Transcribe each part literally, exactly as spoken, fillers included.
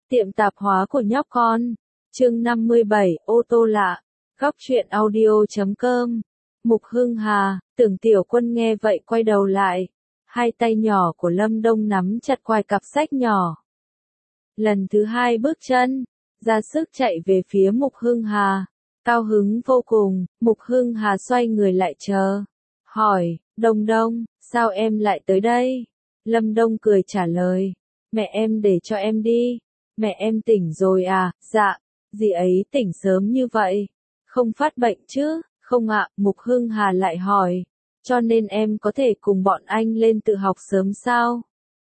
Tiệm tạp hóa của nhóc con. Chương năm mươi bảy, ô tô lạ. Góc truyện audio chấm com. Mục Hưng Hà, Tưởng Tiểu Quân nghe vậy quay đầu lại. Hai tay nhỏ của Lâm Đông nắm chặt quai cặp sách nhỏ. Lần thứ hai bước chân, ra sức chạy về phía Mục Hưng Hà. Cao hứng vô cùng, Mục Hưng Hà xoay người lại chờ. Hỏi, Đông Đông, sao em lại tới đây? Lâm Đông cười trả lời. Mẹ em để cho em đi. Mẹ em tỉnh rồi à? Dạ, dì ấy tỉnh sớm như vậy. Không phát bệnh chứ? Không ạ, Mục Hưng Hà lại hỏi. Cho nên em có thể cùng bọn anh lên tự học sớm sao?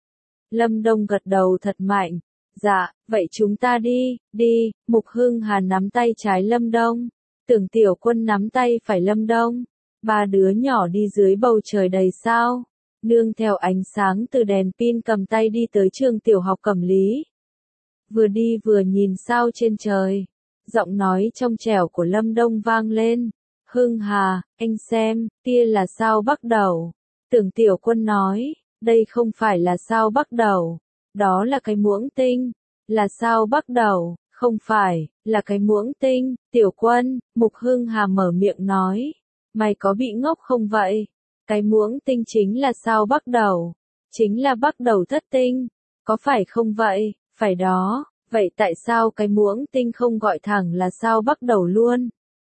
Lâm Đông gật đầu thật mạnh. Dạ, vậy chúng ta đi, đi. Mục Hưng Hà nắm tay trái Lâm Đông. Tưởng Tiểu Quân nắm tay phải Lâm Đông. Ba đứa nhỏ đi dưới bầu trời đầy sao. Nương theo ánh sáng từ đèn pin cầm tay đi tới trường tiểu học Cẩm Lý. Vừa đi vừa nhìn sao trên trời. Giọng nói trong trẻo của Lâm Đông vang lên. Hưng Hà, anh xem, kia là sao Bắc Đẩu. Tưởng Tiểu Quân nói, đây không phải là sao Bắc Đẩu. Đó là cái muỗng tinh. Là sao Bắc Đẩu, không phải, là cái muỗng tinh. Tiểu Quân, Mục Hưng Hà mở miệng nói. Mày có bị ngốc không vậy? Cái muỗng tinh chính là sao Bắc Đẩu. Chính là Bắc Đẩu thất tinh. Có phải không vậy? Phải đó. Vậy tại sao cái muỗng tinh không gọi thẳng là sao Bắc Đẩu luôn?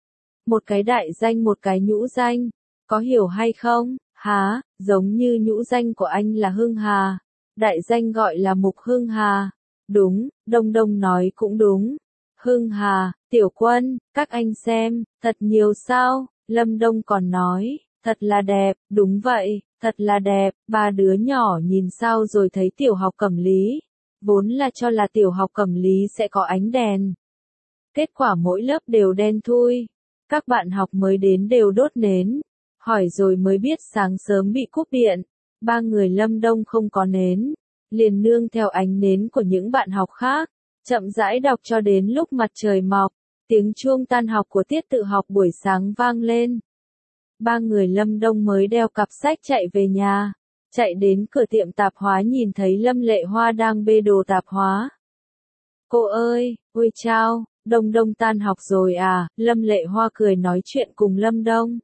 Một cái đại danh một cái nhũ danh. Có hiểu hay không? Há, giống như nhũ danh của anh là Hưng Hà. Đại danh gọi là Mục Hưng Hà. Đúng, Đông Đông nói cũng đúng. Hưng Hà, Tiểu Quân, các anh xem, thật nhiều sao? Lâm Đông còn nói, thật là đẹp, đúng vậy, thật là đẹp. Ba đứa nhỏ nhìn sao rồi thấy tiểu học Cẩm Lý. Vốn là cho là tiểu học Cẩm Lý sẽ có ánh đèn. Kết quả mỗi lớp đều đen thui. Các bạn học mới đến đều đốt nến. Hỏi rồi mới biết sáng sớm bị cúp điện. Ba người Lâm Đông không có nến. Liền nương theo ánh nến của những bạn học khác. Chậm rãi đọc cho đến lúc mặt trời mọc. Tiếng chuông tan học của tiết tự học buổi sáng vang lên. Ba người Lâm Đông mới đeo cặp sách chạy về nhà. Chạy đến cửa tiệm tạp hóa nhìn thấy Lâm Lệ Hoa đang bê đồ tạp hóa. Cô ơi, ôi chao, Đông Đông tan học rồi à? Lâm Lệ Hoa cười nói chuyện cùng Lâm Đông.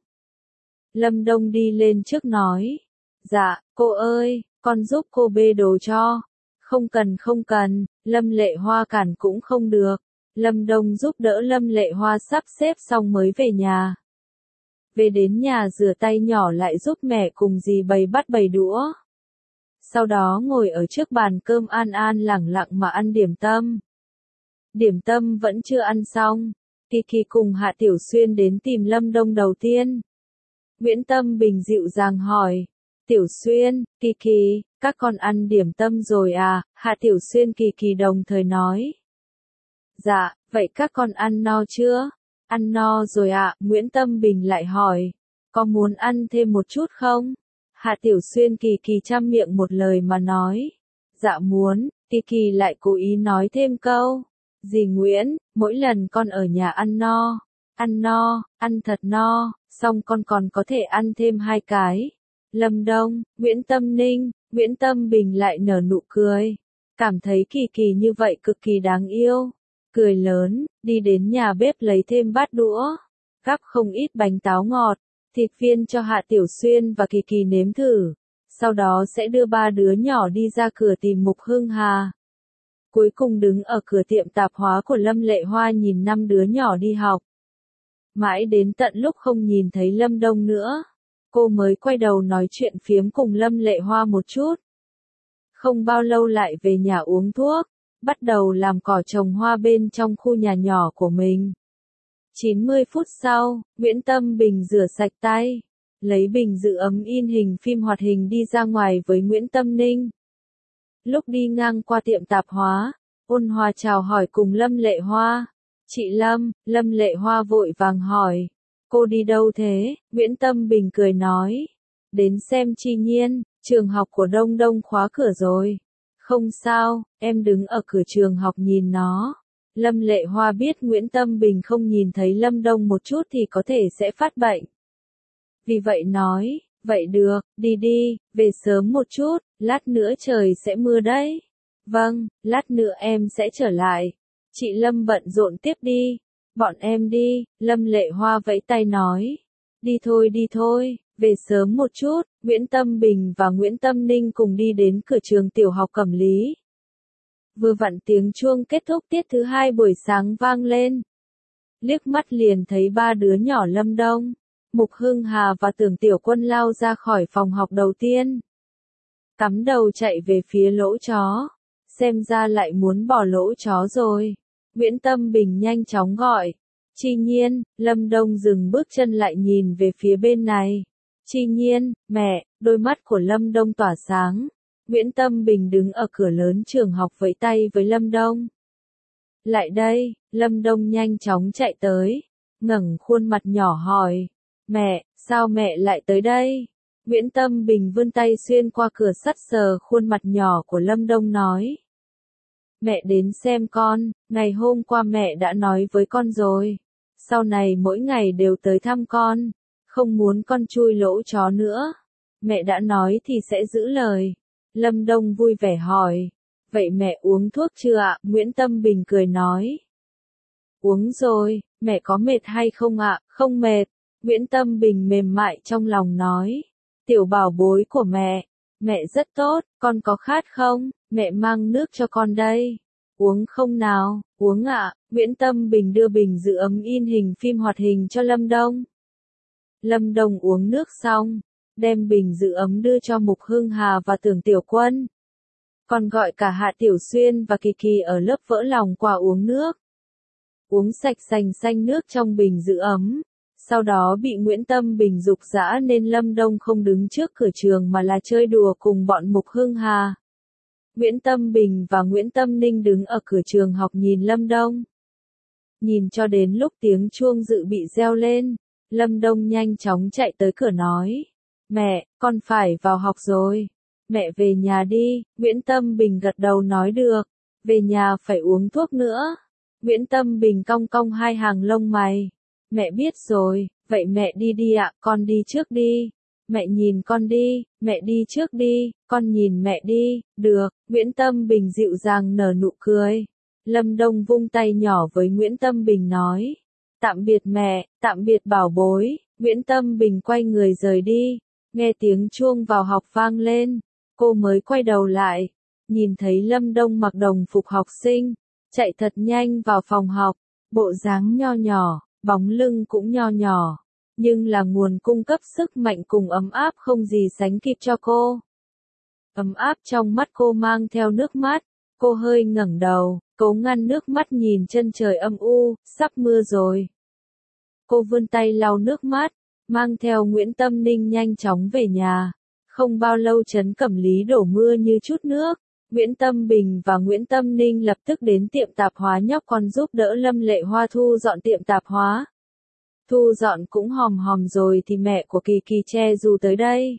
Lâm Đông đi lên trước nói. Dạ, cô ơi, con giúp cô bê đồ cho. Không cần không cần, Lâm Lệ Hoa cản cũng không được. Lâm Đông giúp đỡ Lâm Lệ Hoa sắp xếp xong mới về nhà. Về đến nhà rửa tay nhỏ lại giúp mẹ cùng dì bày bắt bày đũa. Sau đó ngồi ở trước bàn cơm an an lẳng lặng mà ăn điểm tâm. Điểm tâm vẫn chưa ăn xong. Kỳ Kỳ cùng Hạ Tiểu Xuyên đến tìm Lâm Đông đầu tiên. Nguyễn Tâm Bình dịu dàng hỏi. Tiểu Xuyên, Kỳ Kỳ, các con ăn điểm tâm rồi à? Hạ Tiểu Xuyên Kỳ Kỳ đồng thời nói. Dạ, vậy các con ăn no chưa? Ăn no rồi ạ, à? Nguyễn Tâm Bình lại hỏi. Có muốn ăn thêm một chút không? Hạ Tiểu Xuyên Kỳ Kỳ chăm miệng một lời mà nói. Dạ muốn. Kỳ Kỳ lại cố ý nói thêm câu. Dì Nguyễn, mỗi lần con ở nhà ăn no. Ăn no, ăn thật no, xong con còn có thể ăn thêm hai cái. Lâm Đông, Nguyễn Tâm Ninh, Nguyễn Tâm Bình lại nở nụ cười. Cảm thấy Kỳ Kỳ như vậy cực kỳ đáng yêu. Cười lớn, đi đến nhà bếp lấy thêm bát đũa. Gắp không ít bánh táo ngọt, thịt viên cho Hạ Tiểu Xuyên và Kỳ Kỳ nếm thử. Sau đó sẽ đưa ba đứa nhỏ đi ra cửa tìm Mục Hưng Hà. Cuối cùng đứng ở cửa tiệm tạp hóa của Lâm Lệ Hoa nhìn năm đứa nhỏ đi học. Mãi đến tận lúc không nhìn thấy Lâm Đông nữa. Cô mới quay đầu nói chuyện phiếm cùng Lâm Lệ Hoa một chút. Không bao lâu lại về nhà uống thuốc. Bắt đầu làm cỏ trồng hoa bên trong khu nhà nhỏ của mình. chín mươi phút sau, Nguyễn Tâm Bình rửa sạch tay. Lấy bình giữ ấm in hình phim hoạt hình đi ra ngoài với Nguyễn Tâm Ninh. Lúc đi ngang qua tiệm tạp hóa, Ôn Hòa chào hỏi cùng Lâm Lệ Hoa. Chị Lâm, Lâm Lệ Hoa vội vàng hỏi. Cô đi đâu thế? Nguyễn Tâm Bình cười nói. Đến xem Chi Nhiên, trường học của Đông Đông khóa cửa rồi. Không sao, em đứng ở cửa trường học nhìn nó. Lâm Lệ Hoa biết Nguyễn Tâm Bình không nhìn thấy Lâm Đông một chút thì có thể sẽ phát bệnh. Vì vậy nói, vậy được, đi đi, về sớm một chút, lát nữa trời sẽ mưa đấy. Vâng, lát nữa em sẽ trở lại. Chị Lâm bận rộn tiếp đi. Bọn em đi, Lâm Lệ Hoa vẫy tay nói. Đi thôi đi thôi, về sớm một chút. Nguyễn Tâm Bình và Nguyễn Tâm Ninh cùng đi đến cửa trường tiểu học Cẩm Lý. Vừa vặn tiếng chuông kết thúc tiết thứ hai buổi sáng vang lên. Liếc mắt liền thấy ba đứa nhỏ Lâm Đông, Mục Hưng Hà và Tưởng Tiểu Quân lao ra khỏi phòng học đầu tiên. Cắm đầu chạy về phía lỗ chó. Xem ra lại muốn bỏ lỗ chó rồi. Nguyễn Tâm Bình nhanh chóng gọi. Chi Nhiên, Lâm Đông dừng bước chân lại nhìn về phía bên này. Chi Nhiên, mẹ, đôi mắt của Lâm Đông tỏa sáng. Nguyễn Tâm Bình đứng ở cửa lớn trường học vẫy tay với Lâm Đông. Lại đây, Lâm Đông nhanh chóng chạy tới, ngẩng khuôn mặt nhỏ hỏi. Mẹ, sao mẹ lại tới đây? Nguyễn Tâm Bình vươn tay xuyên qua cửa sắt sờ khuôn mặt nhỏ của Lâm Đông nói. Mẹ đến xem con, ngày hôm qua mẹ đã nói với con rồi. Sau này mỗi ngày đều tới thăm con, không muốn con chui lỗ chó nữa. Mẹ đã nói thì sẽ giữ lời. Lâm Đông vui vẻ hỏi. Vậy mẹ uống thuốc chưa ạ? Nguyễn Tâm Bình cười nói. Uống rồi, mẹ có mệt hay không ạ? Không mệt. Nguyễn Tâm Bình mềm mại trong lòng nói. Tiểu bảo bối của mẹ, mẹ rất tốt, con có khát không? Mẹ mang nước cho con đây. Uống không nào? Uống ạ. Nguyễn Tâm Bình đưa bình giữ ấm in hình phim hoạt hình cho Lâm Đông. Lâm Đông uống nước xong, đem bình giữ ấm đưa cho Mục Hưng Hà và Tưởng Tiểu Quân. Còn gọi cả Hạ Tiểu Xuyên và Kỳ Kỳ ở lớp vỡ lòng qua uống nước. Uống sạch sành xanh nước trong bình giữ ấm. Sau đó bị Nguyễn Tâm Bình giục giã nên Lâm Đông không đứng trước cửa trường mà là chơi đùa cùng bọn Mục Hưng Hà. Nguyễn Tâm Bình và Nguyễn Tâm Ninh đứng ở cửa trường học nhìn Lâm Đông. Nhìn cho đến lúc tiếng chuông dự bị reo lên, Lâm Đông nhanh chóng chạy tới cửa nói. Mẹ, con phải vào học rồi. Mẹ về nhà đi. Nguyễn Tâm Bình gật đầu nói được. Về nhà phải uống thuốc nữa. Nguyễn Tâm Bình cong cong hai hàng lông mày. Mẹ biết rồi, vậy mẹ đi đi ạ, con đi trước đi. Mẹ nhìn con đi, mẹ đi trước đi, con nhìn mẹ đi, được. Nguyễn Tâm Bình dịu dàng nở nụ cười. Lâm Đông vung tay nhỏ với Nguyễn Tâm Bình nói. Tạm biệt mẹ, tạm biệt bảo bối. Nguyễn Tâm Bình quay người rời đi. Nghe tiếng chuông vào học vang lên, cô mới quay đầu lại. Nhìn thấy Lâm Đông mặc đồng phục học sinh, chạy thật nhanh vào phòng học. Bộ dáng nho nhỏ, bóng lưng cũng nho nhỏ, nhưng là nguồn cung cấp sức mạnh cùng ấm áp không gì sánh kịp cho cô. Ấm áp trong mắt cô mang theo nước mắt, cô hơi ngẩng đầu, cố ngăn nước mắt nhìn chân trời âm u, sắp mưa rồi. Cô vươn tay lau nước mắt, mang theo Nguyễn Tâm Ninh nhanh chóng về nhà. Không bao lâu trấn Cẩm Lý đổ mưa như chút nước. Nguyễn Tâm Bình và Nguyễn Tâm Ninh lập tức đến tiệm tạp hóa nhóc con giúp đỡ Lâm Lệ Hoa thu dọn tiệm tạp hóa. Thu dọn cũng hòm hòm rồi thì mẹ của Kỳ Kỳ che dù tới đây.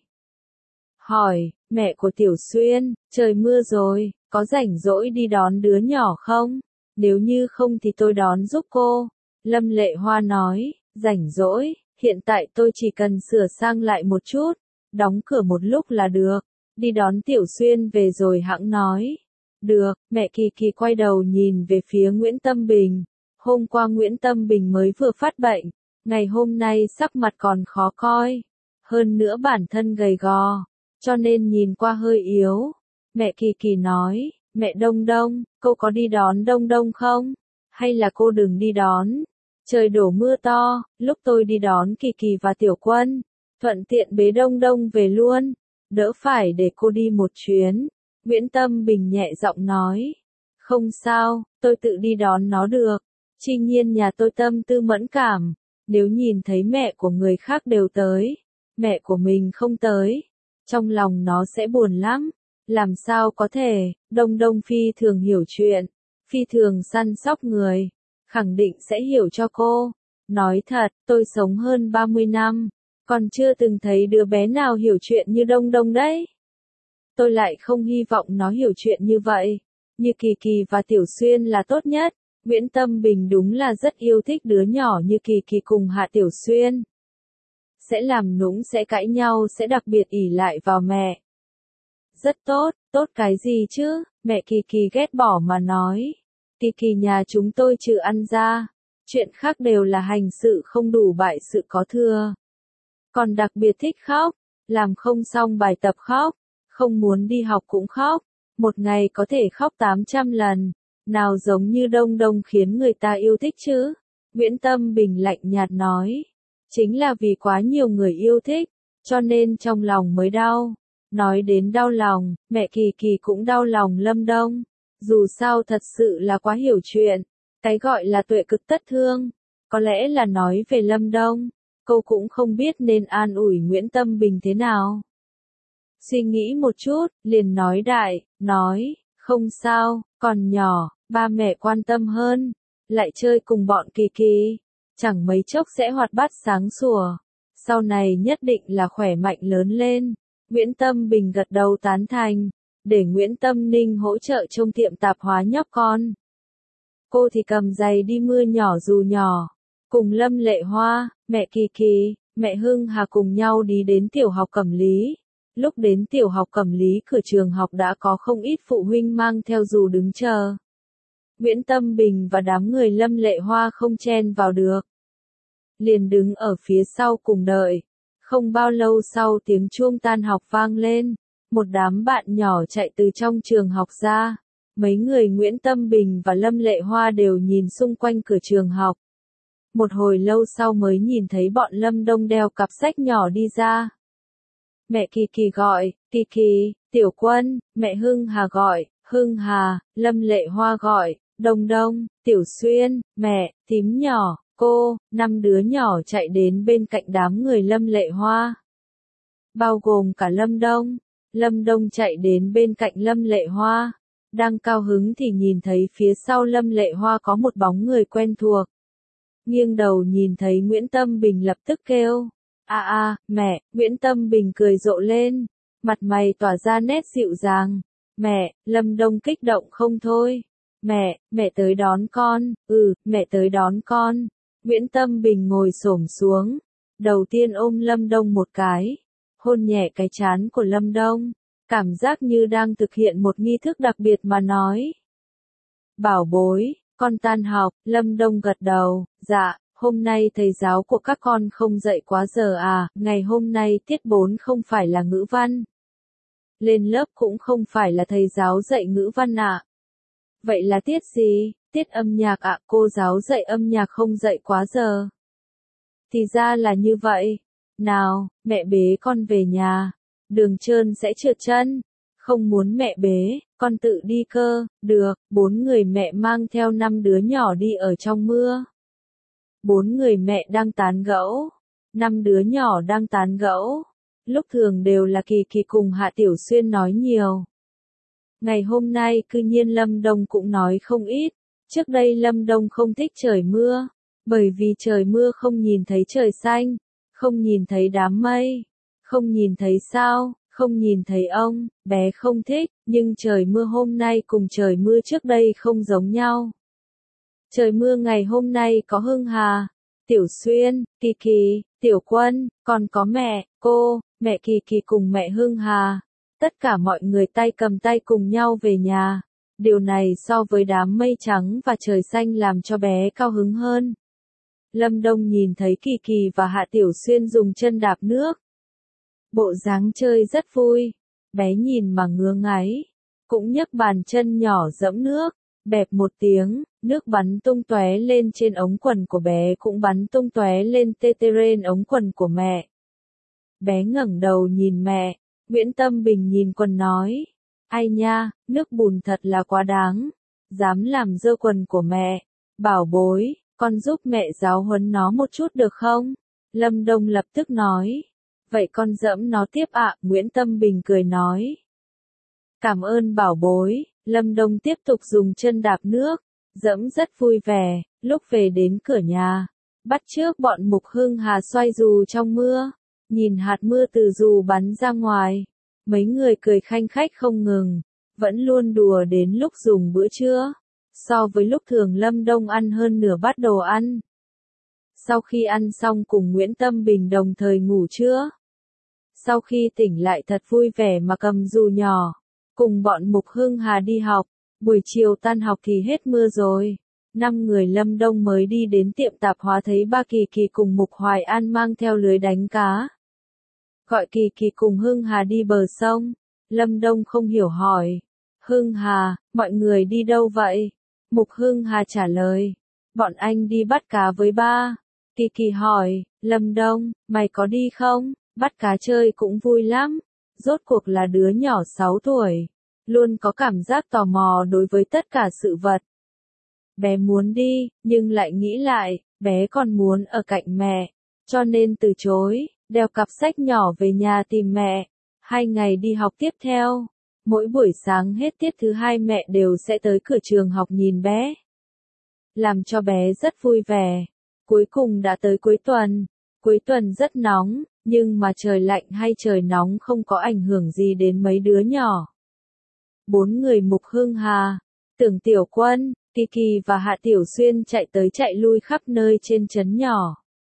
Hỏi, mẹ của Tiểu Xuyên, trời mưa rồi, có rảnh rỗi đi đón đứa nhỏ không? Nếu như không thì tôi đón giúp cô. Lâm Lệ Hoa nói, rảnh rỗi, hiện tại tôi chỉ cần sửa sang lại một chút, đóng cửa một lúc là được. Đi đón Tiểu Xuyên về rồi hẵng nói. Được, mẹ Kỳ Kỳ quay đầu nhìn về phía Nguyễn Tâm Bình. Hôm qua Nguyễn Tâm Bình mới vừa phát bệnh, ngày hôm nay sắc mặt còn khó coi. Hơn nữa bản thân gầy gò, cho nên nhìn qua hơi yếu. Mẹ Kỳ Kỳ nói, mẹ Đông Đông, cô có đi đón Đông Đông không? Hay là cô đừng đi đón? Trời đổ mưa to, lúc tôi đi đón Kỳ Kỳ và Tiểu Quân, thuận tiện bế Đông Đông về luôn. Đỡ phải để cô đi một chuyến. Nguyễn Tâm Bình nhẹ giọng nói. Không sao, tôi tự đi đón nó được. Chi Nhiên nhà tôi tâm tư mẫn cảm. Nếu nhìn thấy mẹ của người khác đều tới, mẹ của mình không tới, trong lòng nó sẽ buồn lắm. Làm sao có thể, Đông Đông phi thường hiểu chuyện, phi thường săn sóc người, khẳng định sẽ hiểu cho cô. Nói thật, tôi sống hơn ba mươi năm. Còn chưa từng thấy đứa bé nào hiểu chuyện như Đông Đông đấy. Tôi lại không hy vọng nó hiểu chuyện như vậy. Như Kỳ Kỳ và Tiểu Xuyên là tốt nhất. Nguyễn Tâm Bình đúng là rất yêu thích đứa nhỏ như Kỳ Kỳ cùng Hạ Tiểu Xuyên. Sẽ làm nũng, sẽ cãi nhau, sẽ đặc biệt ỷ lại vào mẹ. Rất tốt, tốt cái gì chứ, Mẹ Kỳ Kỳ ghét bỏ mà nói. Kỳ Kỳ nhà chúng tôi trừ ăn ra, chuyện khác đều là hành sự không đủ bại sự có thừa. Còn đặc biệt thích khóc, làm không xong bài tập khóc, không muốn đi học cũng khóc, một ngày có thể khóc tám trăm lần, nào giống như Đông Đông khiến người ta yêu thích chứ. Nguyễn Tâm Bình lạnh nhạt nói, chính là vì quá nhiều người yêu thích, cho nên trong lòng mới đau. Nói đến đau lòng, mẹ Kỳ Kỳ cũng đau lòng Lâm Đông, dù sao thật sự là quá hiểu chuyện, cái gọi là tuệ cực tất thương, có lẽ là nói về Lâm Đông, cô cũng không biết nên an ủi Nguyễn Tâm Bình thế nào. Suy nghĩ một chút, liền nói đại, nói, không sao, còn nhỏ, ba mẹ quan tâm hơn, lại chơi cùng bọn Kỳ Kỳ, chẳng mấy chốc sẽ hoạt bát sáng sủa, sau này nhất định là khỏe mạnh lớn lên. Nguyễn Tâm Bình gật đầu tán thành, để Nguyễn Tâm Ninh hỗ trợ trông tiệm tạp hóa nhóc con. Cô thì cầm giày đi mưa nhỏ dù nhỏ, cùng Lâm Lệ Hoa, mẹ Kỳ Kỳ, mẹ Hưng Hà cùng nhau đi đến tiểu học Cẩm Lý. Lúc đến tiểu học Cẩm Lý cửa trường học đã có không ít phụ huynh mang theo dù đứng chờ. Nguyễn Tâm Bình và đám người Lâm Lệ Hoa không chen vào được, liền đứng ở phía sau cùng đợi. Không bao lâu sau tiếng chuông tan học vang lên, một đám bạn nhỏ chạy từ trong trường học ra. Mấy người Nguyễn Tâm Bình và Lâm Lệ Hoa đều nhìn xung quanh cửa trường học. Một hồi lâu sau mới nhìn thấy bọn Lâm Đông đeo cặp sách nhỏ đi ra. Mẹ Kỳ Kỳ gọi, Kỳ Kỳ, Tiểu Quân, mẹ Hưng Hà gọi, Hưng Hà, Lâm Lệ Hoa gọi, Đông Đông, Tiểu Xuyên, mẹ, Tím nhỏ, cô, năm đứa nhỏ chạy đến bên cạnh đám người Lâm Lệ Hoa. Bao gồm cả Lâm Đông. Lâm Đông chạy đến bên cạnh Lâm Lệ Hoa. Đang cao hứng thì nhìn thấy phía sau Lâm Lệ Hoa có một bóng người quen thuộc. Nghiêng đầu nhìn thấy Nguyễn Tâm Bình lập tức kêu. À à, mẹ, Nguyễn Tâm Bình cười rộ lên. Mặt mày tỏa ra nét dịu dàng. Mẹ, Lâm Đông kích động không thôi. Mẹ, mẹ tới đón con, ừ, mẹ tới đón con. Nguyễn Tâm Bình ngồi xổm xuống, đầu tiên ôm Lâm Đông một cái, hôn nhẹ cái trán của Lâm Đông, cảm giác như đang thực hiện một nghi thức đặc biệt mà nói. Bảo bối, con tan học, Lâm Đông gật đầu, dạ, hôm nay thầy giáo của các con không dạy quá giờ à, ngày hôm nay tiết bốn không phải là ngữ văn. Lên lớp cũng không phải là thầy giáo dạy ngữ văn ạ. À. Vậy là tiết gì? Tiết âm nhạc ạ, à, cô giáo dạy âm nhạc không dạy quá giờ. Thì ra là như vậy. Nào, mẹ bế con về nhà. Đường trơn sẽ trượt chân. Không muốn mẹ bế, con tự đi cơ. Được, bốn người mẹ mang theo năm đứa nhỏ đi ở trong mưa. Bốn người mẹ đang tán gẫu. Năm đứa nhỏ đang tán gẫu. Lúc thường đều là Kỳ Kỳ cùng Hạ Tiểu Xuyên nói nhiều. Ngày hôm nay cư nhiên Lâm Đông cũng nói không ít. Trước đây Lâm Đông không thích trời mưa, bởi vì trời mưa không nhìn thấy trời xanh, không nhìn thấy đám mây, không nhìn thấy sao, không nhìn thấy ông, bé không thích, nhưng trời mưa hôm nay cùng trời mưa trước đây không giống nhau. Trời mưa ngày hôm nay có Hưng Hà, Tiểu Xuyên, Kỳ Kỳ, Tiểu Quân, còn có mẹ, cô, mẹ Kỳ Kỳ cùng mẹ Hưng Hà. Tất cả mọi người tay cầm tay cùng nhau về nhà. Điều này so với đám mây trắng và trời xanh làm cho bé cao hứng hơn. Lâm Đông nhìn thấy Kỳ Kỳ và Hạ Tiểu Xuyên dùng chân đạp nước. Bộ dáng chơi rất vui. Bé nhìn mà ngứa ngáy. Cũng nhấc bàn chân nhỏ dẫm nước. Bẹp một tiếng, nước bắn tung tóe lên trên ống quần của bé cũng bắn tung tóe lên tê tê trên ống quần của mẹ. Bé ngẩng đầu nhìn mẹ. Nguyễn Tâm Bình nhìn quần nói. Ai nha, nước bùn thật là quá đáng. Dám làm dơ quần của mẹ. Bảo bối, con giúp mẹ giáo huấn nó một chút được không? Lâm Đông lập tức nói. Vậy con dẫm nó tiếp ạ, à? Nguyễn Tâm Bình cười nói. Cảm ơn bảo bối. Lâm Đông tiếp tục dùng chân đạp nước. Dẫm rất vui vẻ. Lúc về đến cửa nhà, bắt chước bọn Mục Hưng Hà xoay dù trong mưa. Nhìn hạt mưa từ dù bắn ra ngoài. Mấy người cười khanh khách không ngừng, vẫn luôn đùa đến lúc dùng bữa trưa. So với lúc thường Lâm Đông ăn hơn nửa bát đồ ăn. Sau khi ăn xong cùng Nguyễn Tâm Bình đồng thời ngủ trưa. Sau khi tỉnh lại thật vui vẻ mà cầm dù nhỏ. cùng bọn Mục Hưng Hà đi học. Buổi chiều tan học thì hết mưa rồi. Năm người Lâm Đông mới đi đến tiệm tạp hóa thấy ba Kỳ Kỳ cùng Mục Hoài An mang theo lưới đánh cá. Gọi Kỳ Kỳ cùng Hưng Hà đi bờ sông. Lâm Đông không hiểu hỏi. Hưng Hà, mọi người đi đâu vậy? Mục Hưng Hà trả lời. Bọn anh đi bắt cá với ba. Kỳ Kỳ hỏi, Lâm Đông, mày có đi không? Bắt cá chơi cũng vui lắm. Rốt cuộc là đứa nhỏ sáu tuổi. Luôn có cảm giác tò mò đối với tất cả sự vật. Bé muốn đi, nhưng lại nghĩ lại, bé còn muốn ở cạnh mẹ. Cho nên từ chối, đeo cặp sách nhỏ về nhà tìm mẹ. Hai ngày đi học tiếp theo. Mỗi buổi sáng hết tiết thứ hai mẹ đều sẽ tới cửa trường học nhìn bé. Làm cho bé rất vui vẻ. Cuối cùng đã tới cuối tuần. Cuối tuần rất nóng, nhưng mà trời lạnh hay trời nóng không có ảnh hưởng gì đến mấy đứa nhỏ. Bốn người Mục Hưng Hà, Tưởng Tiểu Quân, Kỳ Kỳ và Hạ Tiểu Xuyên chạy tới chạy lui khắp nơi trên trấn nhỏ.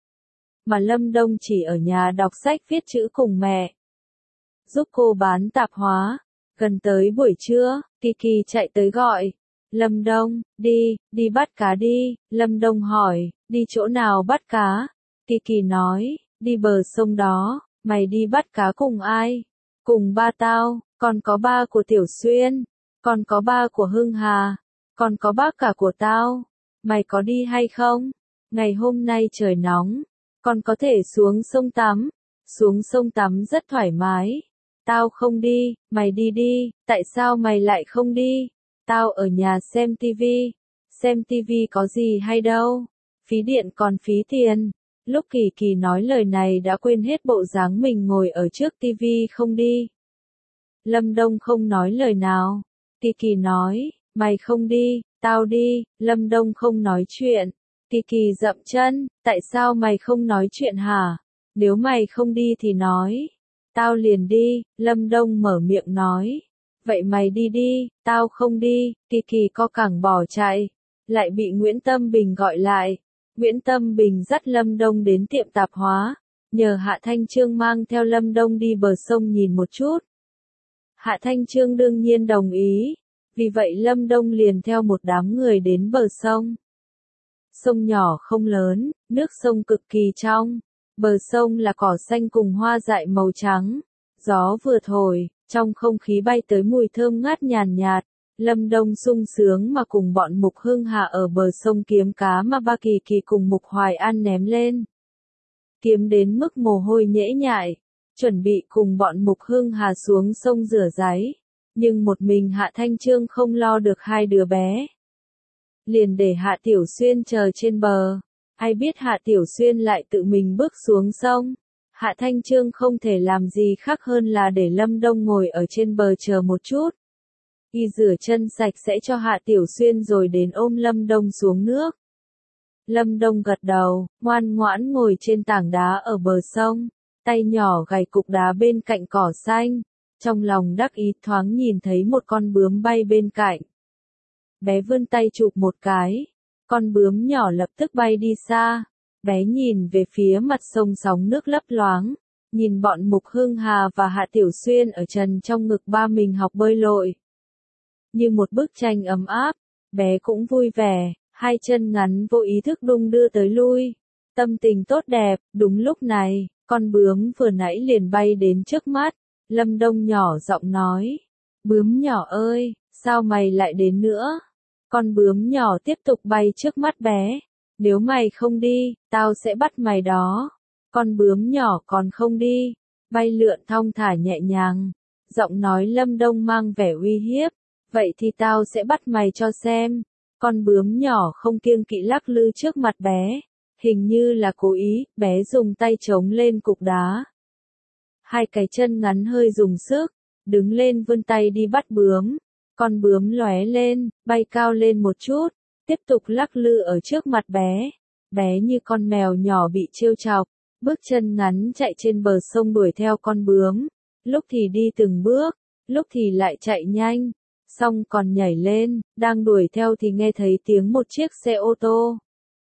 Mà Lâm Đông chỉ ở nhà đọc sách viết chữ cùng mẹ. Giúp cô bán tạp hóa. Gần tới buổi trưa, Kỳ Kỳ chạy tới gọi. Lâm Đông, đi, đi bắt cá đi. Lâm Đông hỏi, đi chỗ nào bắt cá? Kỳ Kỳ nói, đi bờ sông đó. Mày đi bắt cá cùng ai? Cùng ba tao, còn có ba của Tiểu Xuyên, còn có ba của Hưng Hà, còn có bác cả của tao. Mày có đi hay không? Ngày hôm nay trời nóng, còn có thể xuống sông tắm. Xuống sông tắm rất thoải mái. Tao không đi, mày đi đi. Tại sao mày lại không đi? Tao ở nhà xem tivi. Xem tivi có gì hay đâu. Phí điện còn phí tiền. Lúc Kỳ Kỳ nói lời này đã quên hết bộ dáng mình ngồi ở trước tivi không đi. Lâm Đông không nói lời nào. Kỳ Kỳ nói, mày không đi, tao đi. Lâm Đông không nói chuyện. Kỳ Kỳ dậm chân, tại sao mày không nói chuyện hả? Nếu mày không đi thì nói. Tao liền đi. Lâm Đông mở miệng nói. Vậy mày đi đi, tao không đi. Kỳ Kỳ co cẳng bỏ chạy. Lại bị Nguyễn Tâm Bình gọi lại. Nguyễn Tâm Bình dắt Lâm Đông đến tiệm tạp hóa. Nhờ Hạ Thanh Trương mang theo Lâm Đông đi bờ sông nhìn một chút. Hạ Thanh Trương đương nhiên đồng ý. Vì vậy Lâm Đông liền theo một đám người đến bờ sông. Sông nhỏ không lớn, nước sông cực kỳ trong. Bờ sông là cỏ xanh cùng hoa dại màu trắng. Gió vừa thổi, trong không khí bay tới mùi thơm ngát nhàn nhạt. Lâm Đông sung sướng mà cùng bọn Mục Hưng Hà ở bờ sông kiếm cá mà ba Kỳ Kỳ cùng Mục Hoài An ném lên. Kiếm đến mức mồ hôi nhễ nhại, chuẩn bị cùng bọn Mục Hưng Hà xuống sông rửa ráy. Nhưng một mình Hạ Thanh Trương không lo được hai đứa bé. Liền để Hạ Tiểu Xuyên chờ trên bờ. Ai biết Hạ Tiểu Xuyên lại tự mình bước xuống sông. Hạ Thanh Trương không thể làm gì khác hơn là để Lâm Đông ngồi ở trên bờ chờ một chút. Y rửa chân sạch sẽ cho Hạ Tiểu Xuyên rồi đến ôm Lâm Đông xuống nước. Lâm Đông gật đầu, ngoan ngoãn ngồi trên tảng đá ở bờ sông, tay nhỏ gảy cục đá bên cạnh cỏ xanh, trong lòng đắc ý thoáng nhìn thấy một con bướm bay bên cạnh. Bé vươn tay chụp một cái, con bướm nhỏ lập tức bay đi xa, bé nhìn về phía mặt sông sóng nước lấp loáng, nhìn bọn Mục Hưng Hà và Hạ Tiểu Xuyên ở trần trong ngực ba mình học bơi lội. Như một bức tranh ấm áp, bé cũng vui vẻ, hai chân ngắn vô ý thức đung đưa tới lui. Tâm tình tốt đẹp, đúng lúc này, con bướm vừa nãy liền bay đến trước mắt. Lâm Đông nhỏ giọng nói, bướm nhỏ ơi, sao mày lại đến nữa? Con bướm nhỏ tiếp tục bay trước mắt bé. Nếu mày không đi, tao sẽ bắt mày đó. Con bướm nhỏ còn không đi, bay lượn thong thả nhẹ nhàng. Giọng nói Lâm Đông mang vẻ uy hiếp. Vậy thì tao sẽ bắt mày cho xem. Con bướm nhỏ không kiêng kỵ lắc lư trước mặt bé. Hình như là cố ý, bé dùng tay chống lên cục đá. Hai cái chân ngắn hơi dùng sức, đứng lên vươn tay đi bắt bướm. Con bướm lóe lên, bay cao lên một chút, tiếp tục lắc lư ở trước mặt bé. Bé như con mèo nhỏ bị trêu chọc, bước chân ngắn chạy trên bờ sông đuổi theo con bướm. Lúc thì đi từng bước, lúc thì lại chạy nhanh. Xong còn nhảy lên, đang đuổi theo thì nghe thấy tiếng một chiếc xe ô tô.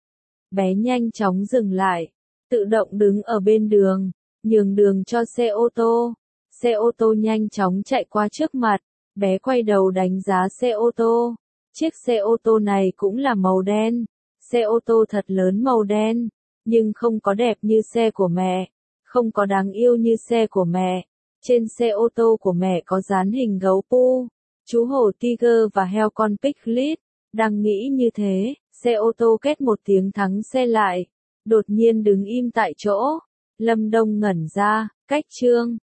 Bé nhanh chóng dừng lại, tự động đứng ở bên đường, nhường đường cho xe ô tô. Xe ô tô nhanh chóng chạy qua trước mặt, Bé quay đầu đánh giá xe ô tô. Chiếc xe ô tô này cũng là màu đen. Xe ô tô thật lớn màu đen, nhưng không có đẹp như xe của mẹ, không có đáng yêu như xe của mẹ. Trên xe ô tô của mẹ có dán hình gấu Pooh, chú hổ Tiger và heo con Piglet. Đang nghĩ như thế, xe ô tô két một tiếng thắng xe lại, đột nhiên đứng im tại chỗ. Lâm Đông ngẩn ra, cách chương